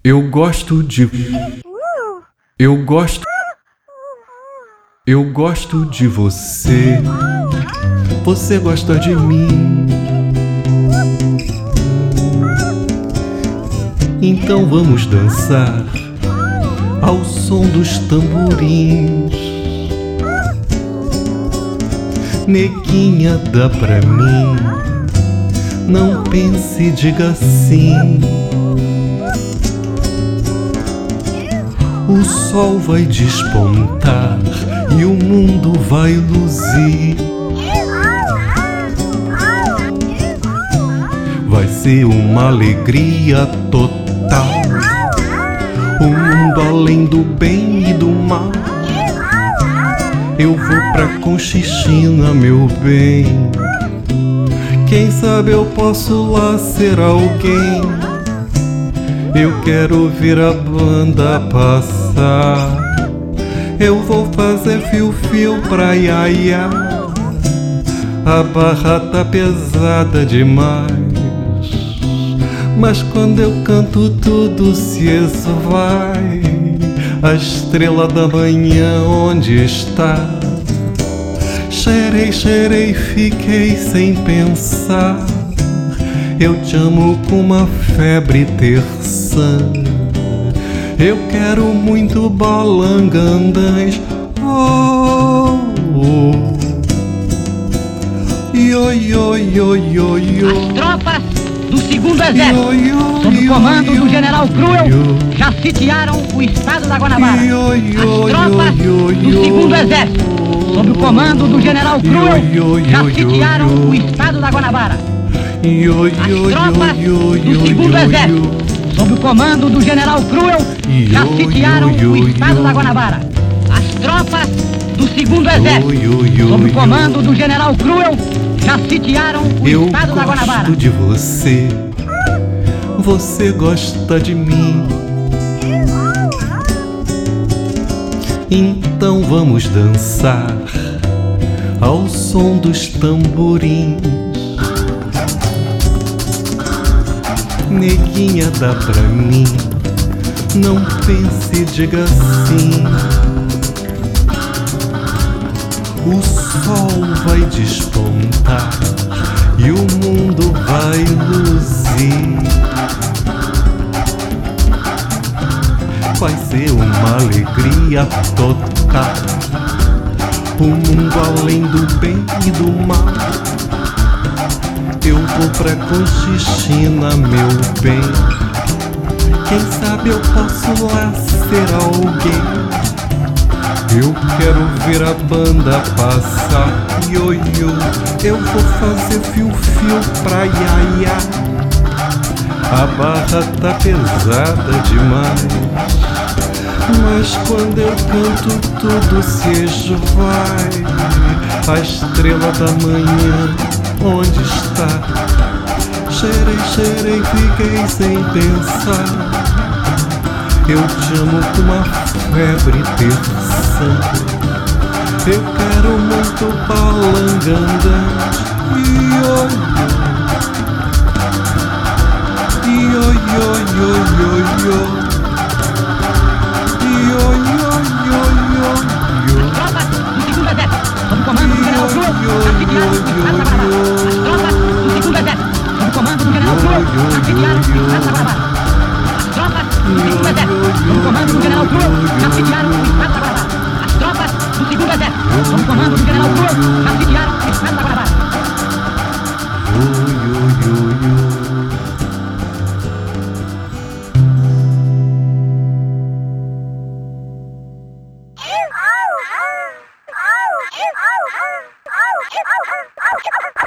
Eu gosto de... Eu gosto de você. Você gosta de mim. Então vamos dançar ao som dos tamborins. Neguinha, dá pra mim. Não pense, diga sim. O sol vai despontar e o mundo vai luzir. Vai ser uma alegria total. O mundo além do bem e do mal. Eu vou pra Conchichina, meu bem. Quem sabe eu posso lá ser alguém. Eu quero ver a banda passar. Eu vou fazer fio-fio pra iaiá. A barra tá pesada demais, mas quando eu canto tudo se esvai. A estrela da manhã onde está? Cheirei, cheirei, fiquei sem pensar. Eu te amo com uma febre terçã. Eu quero muito balangandãs. Oh, oh. Io, io, io, io, io. As tropas do segundo exército, sob o comando do general Cruel, já sitiaram o estado da Guanabara. As tropas do segundo exército, sob o comando do general Cruel, já sitiaram o estado da Guanabara. As tropas do segundo exército, sob o comando do general Cruel, já sitiaram o estado da Guanabara. As tropas do segundo exército, sob o comando do general Cruel, já sitiaram o estado da Guanabara. Eu gosto de você, você gosta de mim. Então vamos dançar ao som dos tamborins. Neguinha, dá pra mim. Não pense, diga sim. O sol vai despontar e o mundo vai luzir. Vai ser uma alegria total. O mundo além do bem e do mal. Eu vou pra Conchichina, meu bem. Quem sabe eu posso lá ser alguém. Eu quero ver a banda passar. Ioiô, eu vou fazer fio-fio pra iaiá. A barra tá pesada demais, mas quando eu canto tudo se esvai. A estrela da manhã onde está? Cheirei, cheirei, fiquei sem pensar. Eu te amo com uma febre terçã. Eu quero muito balangandãs. Io, io, io, io, io, io. Io, io, io, io, io. Sob o comando do general Cruel, já sitiaram o estado da Guanabara. As tropas do segundo exército, sob o comando do general Cruel, já sitiaram o estado da Guanabara. As tropas do segundo exército, sob o comando do general Cruel, já sitiaram o estado da Guanabara. As tropas do segundo exército, sob o comando do general Cruel, já sitiaram